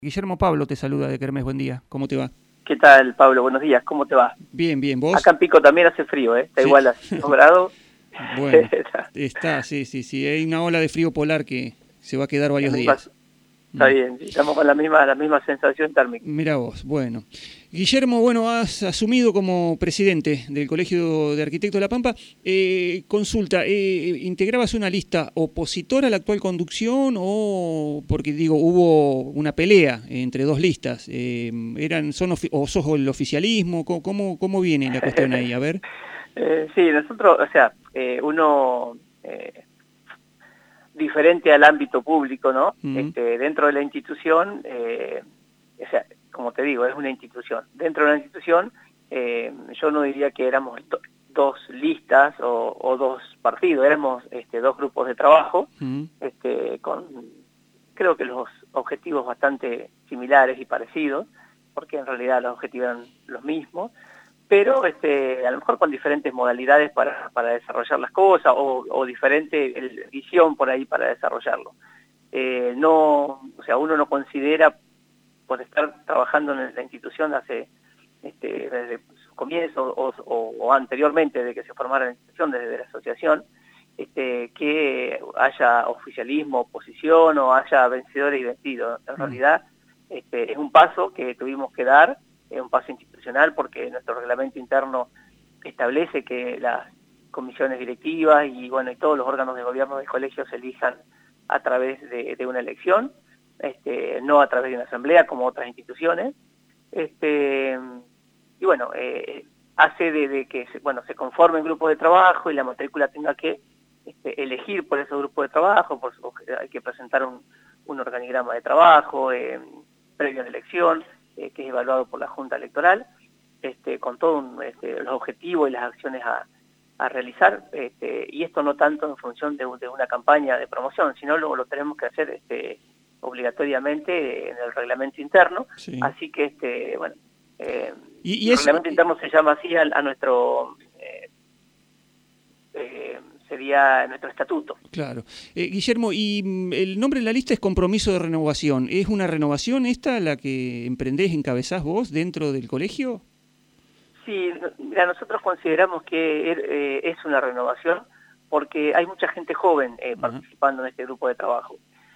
Guillermo Pablo te saluda de Kermés, buen día, ¿cómo te va? ¿Qué tal, Pablo? Buenos días, ¿cómo te va? Bien, bien, ¿vos? Acá en Pico también hace frío, ¿eh? Está Sí. igual a 5 grados. Bueno, está, sí, hay una ola de frío polar que se va a quedar varios días. Está bien, sí, estamos con la misma sensación térmica. Mirá vos, bueno. Guillermo, bueno, has asumido como presidente del Colegio de Arquitectos de La Pampa. Consulta, ¿integrabas una lista opositora a la actual conducción o, porque digo, hubo una pelea entre dos listas? ¿O sos el oficialismo? ¿Cómo viene la cuestión ahí? A ver. Sí, nosotros, o sea, uno... diferente al ámbito público, ¿no? Dentro de la institución, o sea, como te digo, es una institución. Dentro de la institución, yo no diría que éramos dos listas o dos partidos, éramos dos grupos de trabajo, con creo que los objetivos bastante similares y parecidos, porque en realidad los objetivos eran los mismos, pero a lo mejor con diferentes modalidades para desarrollar las cosas o diferente visión por ahí para desarrollarlo. No, o sea, uno no considera, por estar trabajando en la institución desde su comienzo o anteriormente, de que se formara la institución, desde la asociación, que haya oficialismo, oposición o haya vencedores y vencidos. En realidad es un paso que tuvimos que dar, un paso institucional, porque nuestro reglamento interno establece que las comisiones directivas y bueno y todos los órganos de gobierno del colegio se elijan a través de una elección, no a través de una asamblea como otras instituciones, y bueno, hace de que se conformen grupos de trabajo y la matrícula tenga que elegir por esos grupos de trabajo, hay que presentar un organigrama de trabajo previo a la elección, que es evaluado por la Junta Electoral, con todos los objetivos y las acciones a realizar, y esto no tanto en función de una campaña de promoción, sino lo tenemos que hacer obligatoriamente en el reglamento interno, sí. Así que bueno, el reglamento interno se llama así a nuestro... sería nuestro estatuto. Claro. Guillermo, y el nombre de la lista es Compromiso de Renovación. ¿Es una renovación esta la que emprendés, encabezás vos dentro del colegio? Sí, mira, nosotros consideramos que es una renovación porque hay mucha gente joven participando en este grupo de trabajo.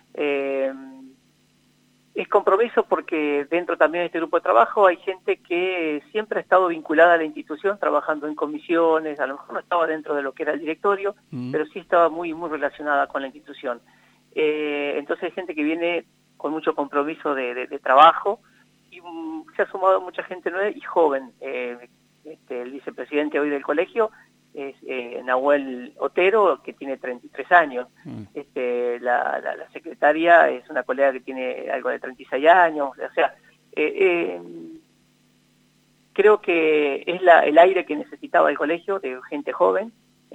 Es compromiso porque dentro también de este grupo de trabajo hay gente que siempre ha estado vinculada a la institución, trabajando en comisiones, a lo mejor no estaba dentro de lo que era el directorio, pero sí estaba muy relacionada con la institución. Entonces hay gente que viene con mucho compromiso de trabajo y se ha sumado mucha gente nueva y joven. El vicepresidente hoy del colegio es Nahuel Otero, que tiene 33 años. La secretaria es una colega que tiene algo de 36 años. O sea, creo que es el aire que necesitaba el colegio, de gente joven,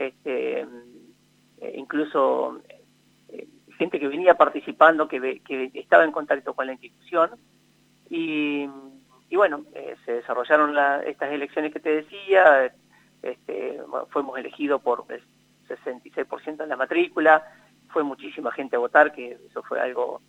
incluso gente que venía participando, que estaba en contacto con la institución. Y bueno, se desarrollaron estas elecciones que te decía. Fuimos elegidos por el 66% de la matrícula, fue muchísima gente a votar, que eso fue algo,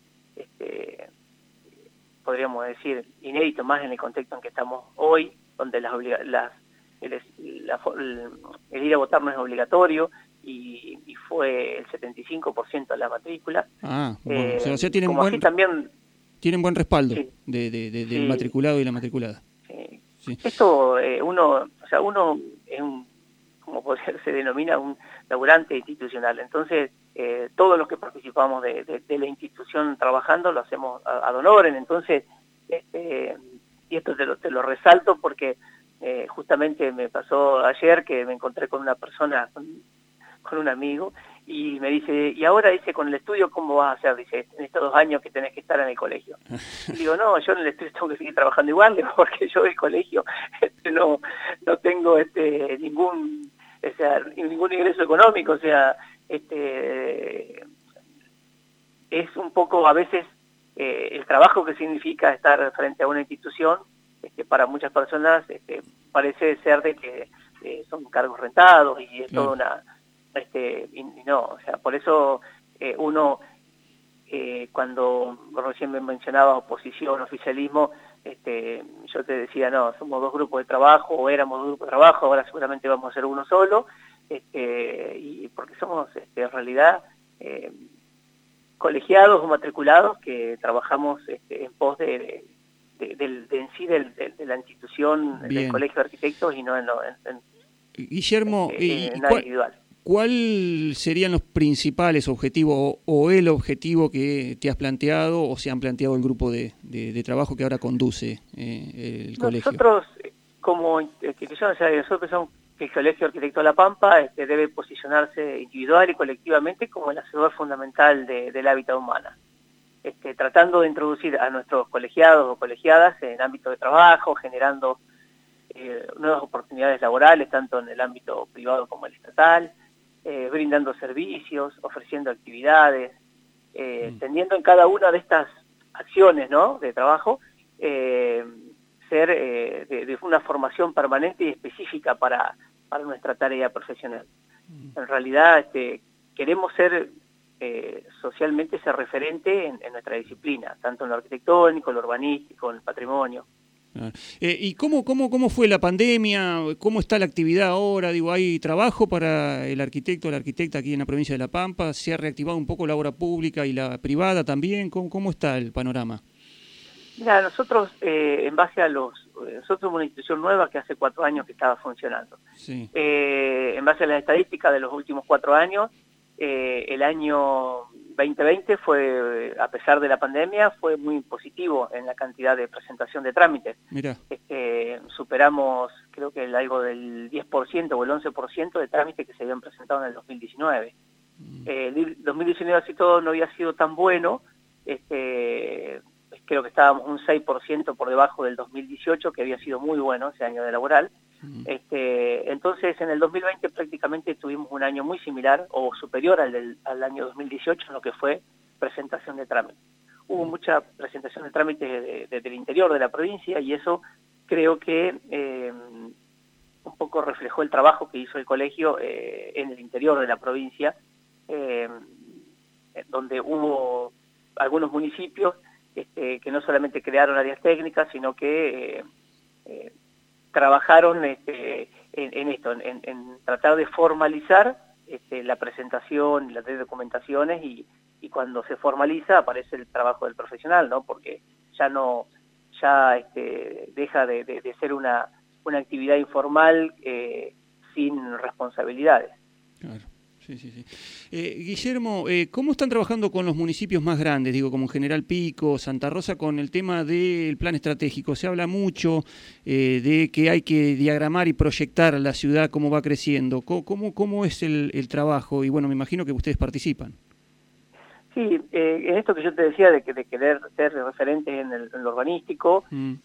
podríamos decir, inédito, más en el contexto en que estamos hoy, donde el ir a votar no es obligatorio, y fue el 75% de la matrícula. Bueno, o sea, tienen buen respaldo, sí, del matriculado y la matriculada. Sí. Esto, uno es como se denomina, un laburante institucional. Entonces, todos los que participamos de la institución trabajando lo hacemos ad honorem. Entonces, y esto te lo resalto porque justamente me pasó ayer que me encontré con una persona, con un amigo, y me dice, y ahora dice, con el estudio, ¿cómo vas a hacer? Dice, en estos 2 años que tenés que estar en el colegio. Y digo, no, yo en el estudio tengo que seguir trabajando igual, porque yo del colegio no tengo ningún ingreso económico, o sea, es un poco a veces el trabajo que significa estar frente a una institución, para muchas personas parece ser de que son cargos rentados y es toda una... y no, o sea, por eso uno cuando recién me mencionabas oposición, oficialismo, yo te decía, no, somos dos grupos de trabajo, o éramos dos grupos de trabajo, ahora seguramente vamos a ser uno solo, y porque somos en realidad colegiados o matriculados que trabajamos en pos de la institución. Bien. Del Colegio de Arquitectos y no en Guillermo, nada individual. ¿Cuál serían los principales objetivos o el objetivo que te has planteado o se han planteado el grupo de trabajo que ahora conduce el colegio? Nosotros, como institución, nosotros pensamos que el Colegio Arquitecto de La Pampa debe posicionarse individual y colectivamente como el hacedor fundamental del hábitat humano, tratando de introducir a nuestros colegiados o colegiadas en el ámbito de trabajo, generando nuevas oportunidades laborales, tanto en el ámbito privado como el estatal, brindando servicios, ofreciendo actividades, tendiendo en cada una de estas acciones, ¿no?, de trabajo, ser de una formación permanente y específica para nuestra tarea profesional. En realidad queremos ser socialmente ser referente en nuestra disciplina, tanto en lo arquitectónico, en lo urbanístico, en el patrimonio. ¿Y cómo fue la pandemia? ¿Cómo está la actividad ahora? Digo, ¿hay trabajo para el arquitecto o la arquitecta aquí en la provincia de La Pampa? ¿Se ha reactivado un poco la obra pública y la privada también? ¿Cómo está el panorama? Mira, nosotros, en base a nosotros somos una institución nueva que hace 4 años que estaba funcionando. Sí. En base a las estadísticas de los últimos 4 años, el año 2020 fue, a pesar de la pandemia, fue muy positivo en la cantidad de presentación de trámites. Mira. Superamos, creo que algo del 10% o el 11% de trámites que se habían presentado en el 2019. El 2019 así todo no había sido tan bueno, creo que estábamos un 6% por debajo del 2018, que había sido muy bueno ese año de laboral. Entonces en el 2020 prácticamente tuvimos un año muy similar o superior al año 2018 en lo que fue presentación de trámites. Hubo mucha presentación de trámites desde el interior de la provincia y eso creo que un poco reflejó el trabajo que hizo el colegio en el interior de la provincia, donde hubo algunos municipios que no solamente crearon áreas técnicas, sino que trabajaron en tratar de formalizar la presentación, las documentaciones y cuando se formaliza aparece el trabajo del profesional, ¿no? Porque ya deja de ser una actividad informal sin responsabilidades. Claro. Sí. Guillermo, ¿cómo están trabajando con los municipios más grandes, digo, como General Pico, Santa Rosa, con el tema del plan estratégico? Se habla mucho de que hay que diagramar y proyectar la ciudad, cómo va creciendo. ¿Cómo es el trabajo? Y bueno, me imagino que ustedes participan. Sí, en esto que yo te decía de querer ser referentes en lo urbanístico,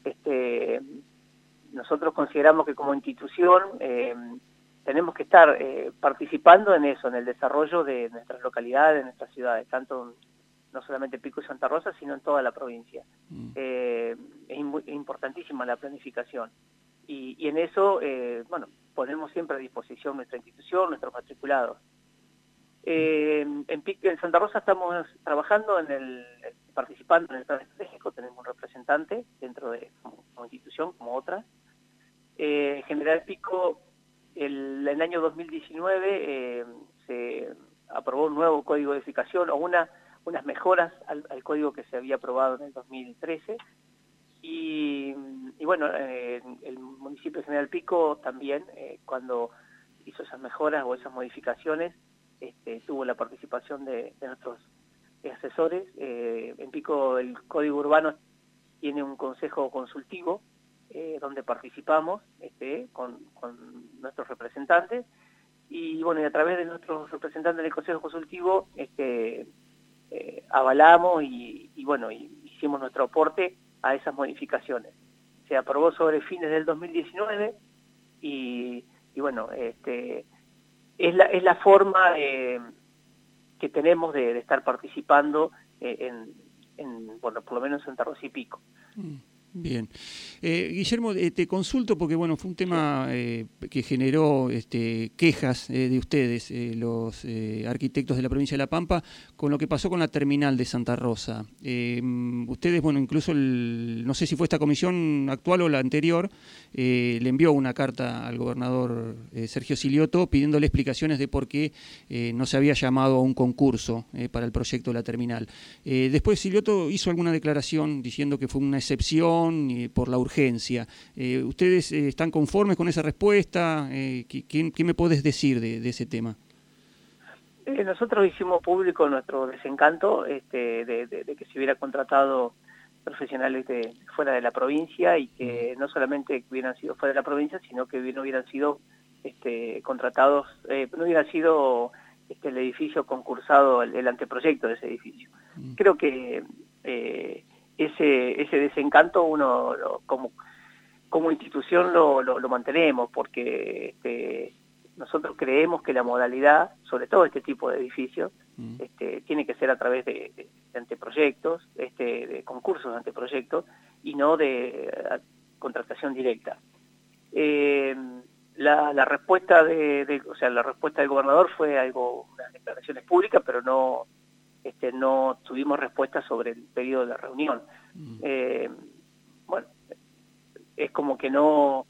nosotros consideramos que como institución tenemos que estar participando en eso, en el desarrollo de nuestras localidades, de nuestras ciudades, tanto no solamente Pico y Santa Rosa, sino en toda la provincia. Es importantísima la planificación. Y en eso, ponemos siempre a disposición nuestra institución, nuestros matriculados. En Santa Rosa estamos trabajando participando en el plan estratégico, tenemos un representante dentro de como institución, como otra. General Pico, el año 2019 se aprobó un nuevo código de edificación o unas mejoras al código que se había aprobado en el 2013 y bueno, el municipio de General Pico también cuando hizo esas mejoras o esas modificaciones tuvo la participación de nuestros asesores. En Pico el código urbano tiene un consejo consultivo donde participamos con nuestros representantes y bueno, y a través de nuestros representantes del Consejo Consultivo avalamos y hicimos nuestro aporte a esas modificaciones. Se aprobó sobre fines del 2019 y bueno, es la forma que tenemos de estar participando bueno, por lo menos en Santa Rosa y Pico. Bien. Guillermo, te consulto porque bueno, fue un tema que generó quejas de ustedes, los arquitectos de la provincia de La Pampa, con lo que pasó con la terminal de Santa Rosa. Ustedes, bueno, incluso, no sé si fue esta comisión actual o la anterior, le envió una carta al gobernador Sergio Silioto pidiéndole explicaciones de por qué no se había llamado a un concurso para el proyecto de la terminal. Después Silioto hizo alguna declaración diciendo que fue una excepción por la urgencia. ¿Ustedes están conformes con esa respuesta? ¿Qué me podés decir de ese tema? Nosotros hicimos público nuestro desencanto de que se hubiera contratado profesionales de fuera de la provincia y que no solamente hubieran sido fuera de la provincia, sino que no hubieran sido contratados, no hubiera sido el edificio concursado, el anteproyecto de ese edificio. Creo que ese desencanto uno como institución lo mantenemos, porque nosotros creemos que la modalidad, sobre todo este tipo de edificios, tiene que ser a través de anteproyectos, de concursos de anteproyectos, y no de contratación directa. La respuesta la respuesta del gobernador fue unas declaraciones públicas, pero no tuvimos respuesta sobre el periodo de reunión. Bueno, es como que no...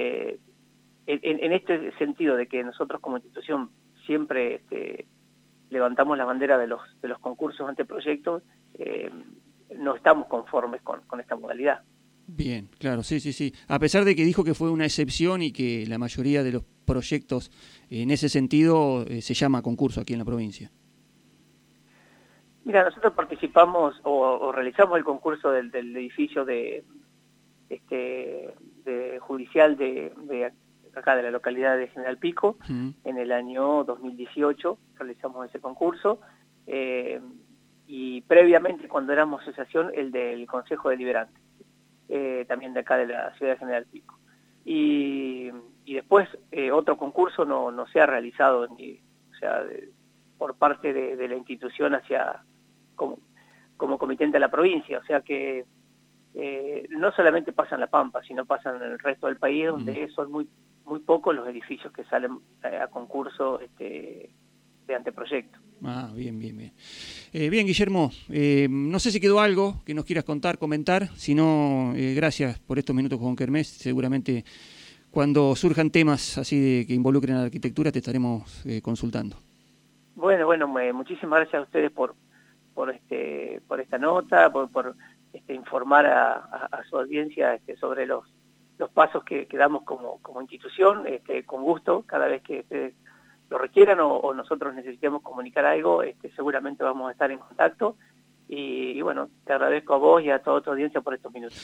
en este sentido de que nosotros como institución siempre levantamos la bandera de los concursos anteproyectos, no estamos conformes con esta modalidad. Bien, claro, sí. A pesar de que dijo que fue una excepción y que la mayoría de los proyectos en ese sentido se llama concurso aquí en la provincia. Mira, nosotros participamos o realizamos el concurso del edificio judicial de acá de la localidad de General Pico, en el año 2018 realizamos ese concurso, y previamente cuando éramos asociación el del Consejo Deliberante, también de acá de la ciudad de General Pico. Y después otro concurso no se ha realizado por parte de la institución como comitente de la provincia, o sea que no solamente pasa en La Pampa, sino pasa en el resto del país, donde son muy pocos los edificios que salen a concurso de anteproyecto. Bien. Bien, Guillermo, no sé si quedó algo que nos quieras contar, comentar, si no, gracias por estos minutos con Kermés. Seguramente cuando surjan temas así que involucren a la arquitectura te estaremos consultando. Bueno, muchísimas gracias a ustedes por esta nota, por informar a su audiencia sobre los pasos que damos como institución, con gusto, cada vez que ustedes lo requieran o nosotros necesitemos comunicar algo, seguramente vamos a estar en contacto, y bueno, te agradezco a vos y a toda tu audiencia por estos minutos.